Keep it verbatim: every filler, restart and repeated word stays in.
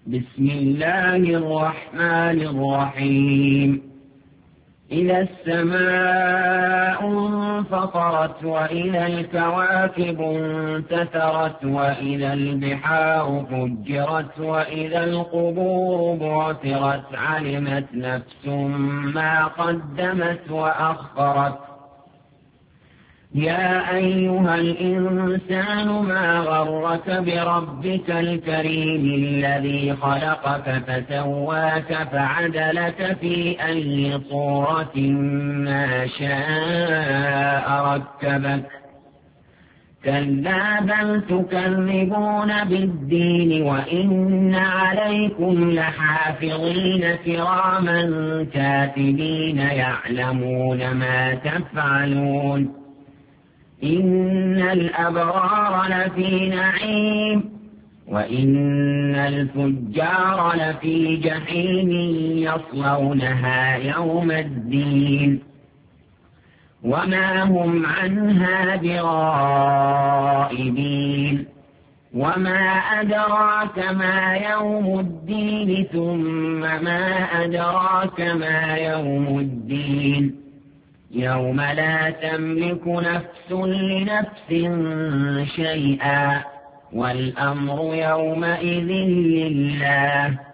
بسم الله الرحمن الرحيم إذا السماء انفطرت وإذا الكواكب انتثرت وإذا البحار فجرت وإذا القبور بعثرت علمت نفس ما قدمت وأخرت يا أيها الإنسان ما غرك بربك الكريم الذي خلقك فسواك فعدلك في أي صورة ما شاء ركبك كلا بل تكذبون بالدين وإن عليكم لحافظين كراما كاتبين يعلمون ما تفعلون إن الأبرار لفي نعيم وإن الفجار لفي جحيم يصلونها يوم الدين وما هم عنها بغائبين وما أدراك ما يوم الدين ثم ما أدراك ما يوم الدين يوم لا تملك نفس لنفس شيئا والأمر يومئذ لله